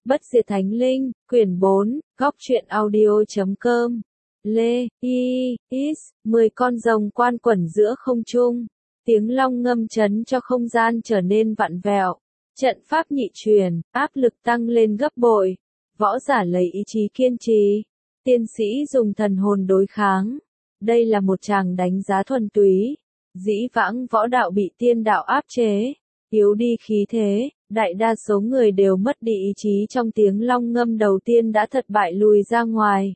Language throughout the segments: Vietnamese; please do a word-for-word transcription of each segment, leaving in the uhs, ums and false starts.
Bất diệt thánh linh, quyển bốn, góc truyện audio chấm com. Lê, Y, Is, mười con rồng quan quẩn giữa không trung. Tiếng long ngâm chấn cho không gian trở nên vặn vẹo. Trận pháp nhị truyền, áp lực tăng lên gấp bội. Võ giả lấy ý chí kiên trì. Tiên sĩ dùng thần hồn đối kháng. Đây là một tràng đánh giá thuần túy. Dĩ vãng võ đạo bị tiên đạo áp chế, yếu đi khí thế, đại đa số người đều mất đi ý chí trong tiếng long ngâm đầu tiên đã thất bại lùi ra ngoài.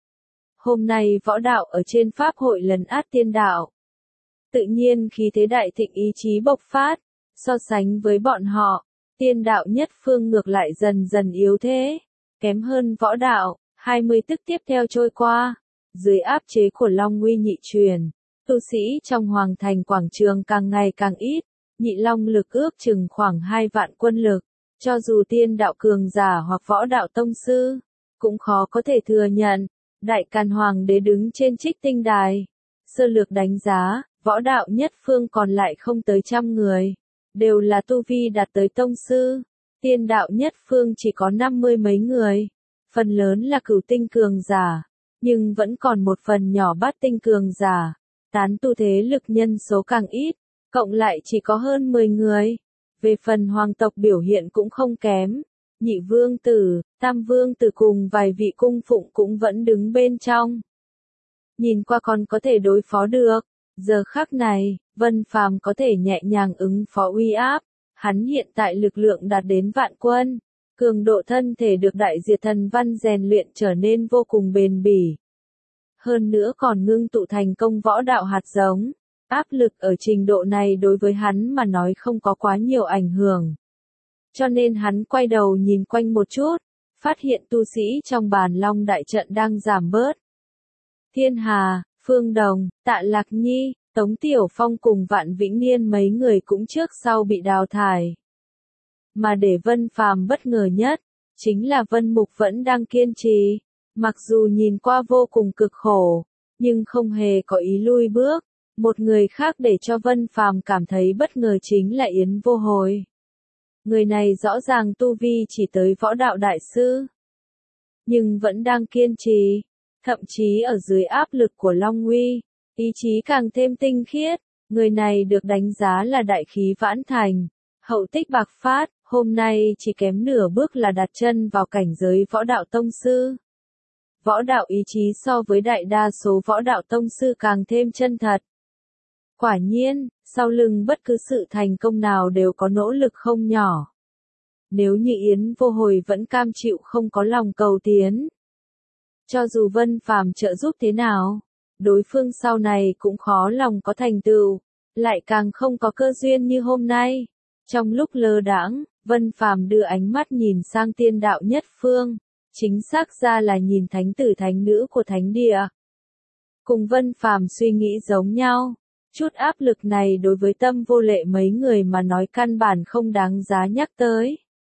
Hôm nay võ đạo ở trên pháp hội lấn át tiên đạo. Tự nhiên khí thế đại thịnh ý chí bộc phát, so sánh với bọn họ, tiên đạo nhất phương ngược lại dần dần yếu thế, kém hơn võ đạo. hai mươi tức tiếp theo trôi qua, dưới áp chế của Long Uy nhị truyền, tu sĩ trong hoàng thành quảng trường càng ngày càng ít, nhị long lực ước chừng khoảng hai vạn quân lực, cho dù tiên đạo cường giả hoặc võ đạo tông sư, cũng khó có thể thừa nhận. Đại Càn Hoàng đế đứng trên Trích Tinh Đài, sơ lược đánh giá, võ đạo nhất phương còn lại không tới trăm người, đều là tu vi đạt tới tông sư, tiên đạo nhất phương chỉ có năm mươi mấy người, phần lớn là cửu tinh cường giả, nhưng vẫn còn một phần nhỏ bát tinh cường giả, tán tu thế lực nhân số càng ít, cộng lại chỉ có hơn mười người. Về phần hoàng tộc biểu hiện cũng không kém, nhị vương tử, tam vương tử cùng vài vị cung phụng cũng vẫn đứng bên trong. Nhìn qua còn có thể đối phó được, giờ khắc này, Vân Phàm có thể nhẹ nhàng ứng phó uy áp, hắn hiện tại lực lượng đạt đến vạn quân, cường độ thân thể được đại diệt thần văn rèn luyện trở nên vô cùng bền bỉ. Hơn nữa còn ngưng tụ thành công võ đạo hạt giống, áp lực ở trình độ này đối với hắn mà nói không có quá nhiều ảnh hưởng. Cho nên hắn quay đầu nhìn quanh một chút, phát hiện tu sĩ trong bàn long đại trận đang giảm bớt. Thiên Hà, Phương Đồng, Tạ Lạc Nhi, Tống Tiểu Phong cùng Vạn Vĩnh Niên mấy người cũng trước sau bị đào thải. Mà để Vân Phàm bất ngờ nhất, chính là Vân Mục vẫn đang kiên trì, mặc dù nhìn qua vô cùng cực khổ, nhưng không hề có ý lui bước. Một người khác để cho Vân Phàm cảm thấy bất ngờ chính là Yến Vô Hồi. Người này rõ ràng tu vi chỉ tới võ đạo đại sư, nhưng vẫn đang kiên trì, thậm chí ở dưới áp lực của Long Uy, ý chí càng thêm tinh khiết. Người này được đánh giá là đại khí vãn thành, hậu tích bạc phát, hôm nay chỉ kém nửa bước là đặt chân vào cảnh giới võ đạo tông sư. Võ đạo ý chí so với đại đa số võ đạo tông sư càng thêm chân thật. Quả nhiên, sau lưng bất cứ sự thành công nào đều có nỗ lực không nhỏ. Nếu như Yến Vô Hồi vẫn cam chịu không có lòng cầu tiến, cho dù Vân Phàm trợ giúp thế nào, đối phương sau này cũng khó lòng có thành tựu, lại càng không có cơ duyên như hôm nay. Trong lúc lơ đãng, Vân Phàm đưa ánh mắt nhìn sang tiên đạo nhất phương, chính xác ra là nhìn thánh tử thánh nữ của thánh địa. Cùng Vân Phàm suy nghĩ giống nhau. Chút áp lực này đối với Tâm Vô Lệ mấy người mà nói căn bản không đáng giá nhắc tới.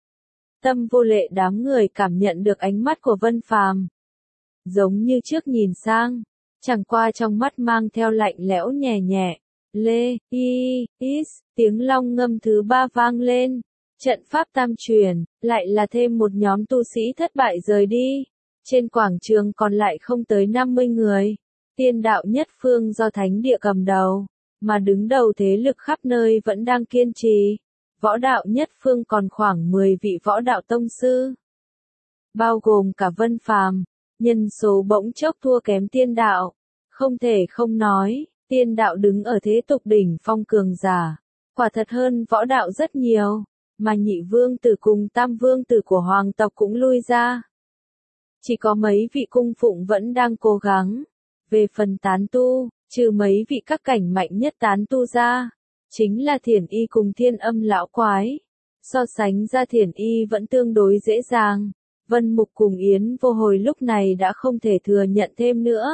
Tâm Vô Lệ đám người cảm nhận được ánh mắt của Vân Phàm, giống như trước nhìn sang, chẳng qua trong mắt mang theo lạnh lẽo nhẹ nhẹ. Lê, Y, Is, tiếng long ngâm thứ ba vang lên, trận pháp tam truyền, lại là thêm một nhóm tu sĩ thất bại rời đi. Trên quảng trường còn lại không tới năm mươi người. Tiên đạo nhất phương do thánh địa cầm đầu, mà đứng đầu thế lực khắp nơi vẫn đang kiên trì. Võ đạo nhất phương còn khoảng mười vị võ đạo tông sư, bao gồm cả Vân Phàm, nhân số bỗng chốc thua kém tiên đạo. Không thể không nói, tiên đạo đứng ở thế tục đỉnh phong cường giả, quả thật hơn võ đạo rất nhiều, mà nhị vương tử cùng tam vương tử của hoàng tộc cũng lui ra. Chỉ có mấy vị cung phụng vẫn đang cố gắng. Về phần tán tu, trừ mấy vị các cảnh mạnh nhất tán tu ra, chính là Thiển Y cùng Thiên Âm lão quái. So sánh ra Thiển Y vẫn tương đối dễ dàng, Vân Mục cùng Yến Vô Hồi lúc này đã không thể thừa nhận thêm nữa.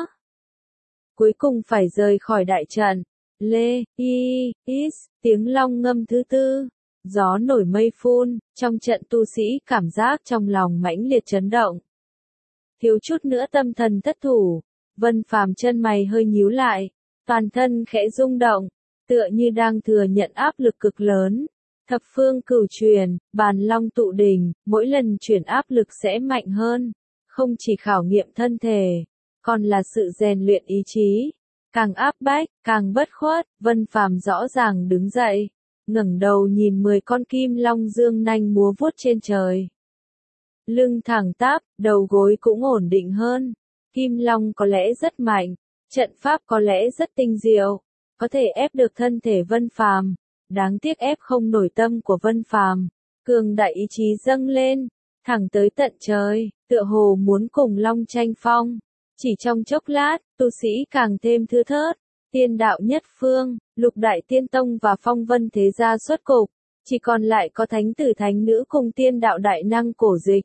Cuối cùng phải rời khỏi đại trận. Lê, Y, Is, tiếng long ngâm thứ tư, gió nổi mây phun, trong trận tu sĩ cảm giác trong lòng mãnh liệt chấn động. Thiếu chút nữa tâm thần thất thủ. Vân Phàm chân mày hơi nhíu lại, toàn thân khẽ rung động, tựa như đang thừa nhận áp lực cực lớn. Thập phương cửu truyền, bàn long tụ đỉnh, mỗi lần chuyển áp lực sẽ mạnh hơn. Không chỉ khảo nghiệm thân thể, còn là sự rèn luyện ý chí. Càng áp bách, càng bất khuất, Vân Phàm rõ ràng đứng dậy, ngẩng đầu nhìn mười con kim long dương nanh múa vuốt trên trời. Lưng thẳng tắp, đầu gối cũng ổn định hơn. Kim long có lẽ rất mạnh, trận pháp có lẽ rất tinh diệu, có thể ép được thân thể Vân Phàm, đáng tiếc ép không nổi tâm của Vân Phàm. Cường đại ý chí dâng lên, thẳng tới tận trời, tựa hồ muốn cùng long tranh phong. Chỉ trong chốc lát, tu sĩ càng thêm thưa thớt. Tiên đạo nhất phương, Lục Đại Tiên Tông và Phong Vân Thế Gia xuất cục, chỉ còn lại có thánh tử thánh nữ cùng tiên đạo đại năng cổ dịch.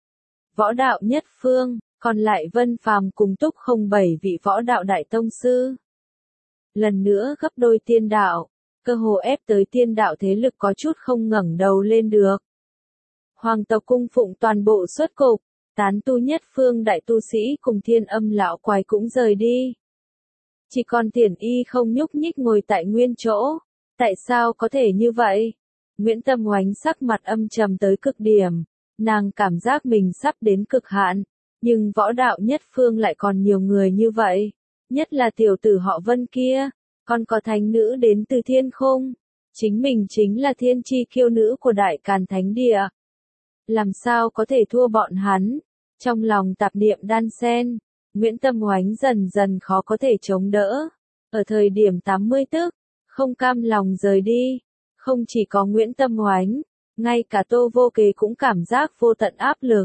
Võ đạo nhất phương, còn lại Vân Phàm cùng Túc không bảy vị võ đạo đại tông sư. Lần nữa gấp đôi tiên đạo, cơ hồ ép tới tiên đạo thế lực có chút không ngẩng đầu lên được. Hoàng tộc cung phụng toàn bộ xuất cục, tán tu nhất phương đại tu sĩ cùng thiên âm lão quái cũng rời đi. Chỉ còn Thiển Y không nhúc nhích ngồi tại nguyên chỗ. Tại sao có thể như vậy? Nguyễn Tâm Oánh sắc mặt âm trầm tới cực điểm. Nàng cảm giác mình sắp đến cực hạn. Nhưng võ đạo nhất phương lại còn nhiều người như vậy. Nhất là tiểu tử họ Vân kia. Còn có thánh nữ đến từ thiên khung. Chính mình chính là thiên chi kiêu nữ của Đại Càn Thánh Địa. Làm sao có thể thua bọn hắn? Trong lòng tạp niệm đan xen, Nguyễn Tâm Oánh dần dần khó có thể chống đỡ. Ở thời điểm tám mươi tức, không cam lòng rời đi. Không chỉ có Nguyễn Tâm Oánh, ngay cả Tô Vô Kế cũng cảm giác vô tận áp lực.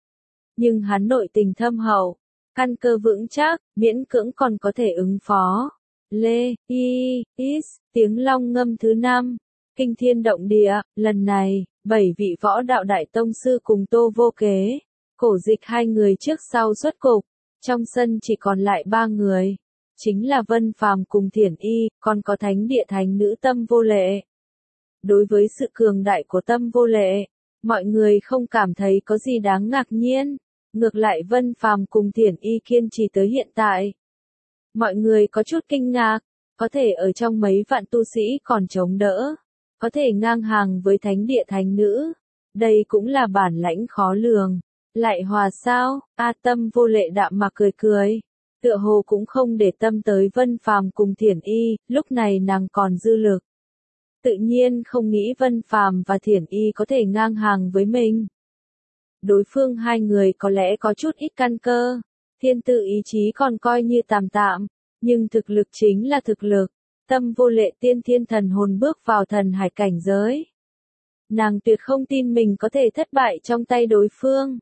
Nhưng hắn nội tình thâm hậu, căn cơ vững chắc, miễn cưỡng còn có thể ứng phó. Lê, Y, Is, tiếng long ngâm thứ năm, kinh thiên động địa, lần này, bảy vị võ đạo đại tông sư cùng Tô Vô Kế, cổ dịch hai người trước sau xuất cục, trong sân chỉ còn lại ba người, chính là Vân Phàm cùng Thiển Y, còn có thánh địa thánh nữ Tâm Vô Lệ. Đối với sự cường đại của Tâm Vô Lệ, mọi người không cảm thấy có gì đáng ngạc nhiên, ngược lại Vân Phàm cùng Thiển Y kiên trì tới hiện tại. Mọi người có chút kinh ngạc, có thể ở trong mấy vạn tu sĩ còn chống đỡ, có thể ngang hàng với thánh địa thánh nữ, đây cũng là bản lãnh khó lường. Lại hòa sao? A Tâm Vô Lệ đạm mạc cười cười, tựa hồ cũng không để tâm tới Vân Phàm cùng Thiển Y, lúc này nàng còn dư lực. Tự nhiên không nghĩ Vân Phàm và Thiển Y có thể ngang hàng với mình. Đối phương hai người có lẽ có chút ít căn cơ, thiên tự ý chí còn coi như tạm tạm, nhưng thực lực chính là thực lực. Tâm Vô Lệ tiên thiên thần hồn bước vào thần hải cảnh giới. Nàng tuyệt không tin mình có thể thất bại trong tay đối phương.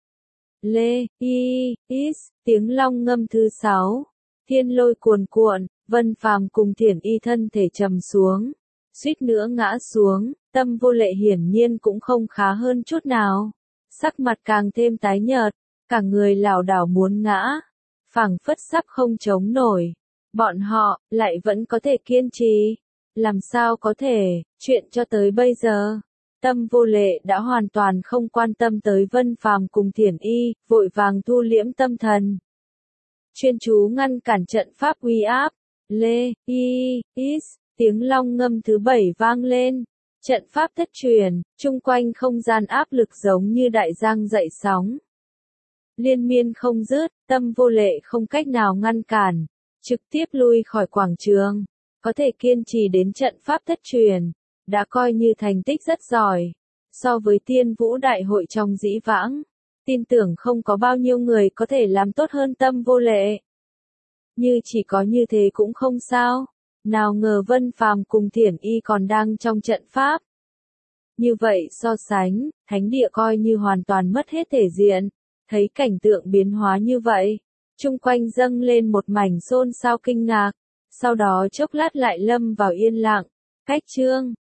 Lê, Y, Is, tiếng long ngâm thứ sáu, thiên lôi cuồn cuộn, Vân Phàm cùng Thiển Y thân thể trầm xuống, suýt nữa ngã xuống, Tâm Vô Lệ hiển nhiên cũng không khá hơn chút nào, sắc mặt càng thêm tái nhợt, cả người lảo đảo muốn ngã, phảng phất sắp không chống nổi. Bọn họ lại vẫn có thể kiên trì, làm sao có thể? Chuyện cho tới bây giờ, Tâm Vô Lệ đã hoàn toàn không quan tâm tới Vân Phàm cùng Thiển Y, vội vàng thu liễm tâm thần. Chuyên chú ngăn cản trận pháp uy áp. Lê, Y, Is, tiếng long ngâm thứ bảy vang lên. Trận pháp thất truyền, chung quanh không gian áp lực giống như đại giang dậy sóng. Liên miên không dứt, Tâm Vô Lệ không cách nào ngăn cản, trực tiếp lui khỏi quảng trường. Có thể kiên trì đến trận pháp thất truyền, đã coi như thành tích rất giỏi. So với Tiên Vũ Đại hội trong dĩ vãng, tin tưởng không có bao nhiêu người có thể làm tốt hơn Tâm Vô Lệ. Như chỉ có như thế cũng không sao. Nào ngờ Vân Phàm cùng Thiển Y còn đang trong trận pháp. Như vậy so sánh, thánh địa coi như hoàn toàn mất hết thể diện. Thấy cảnh tượng biến hóa như vậy, chung quanh dâng lên một mảnh xôn xao kinh ngạc. Sau đó chốc lát lại lâm vào yên lặng. Cách chương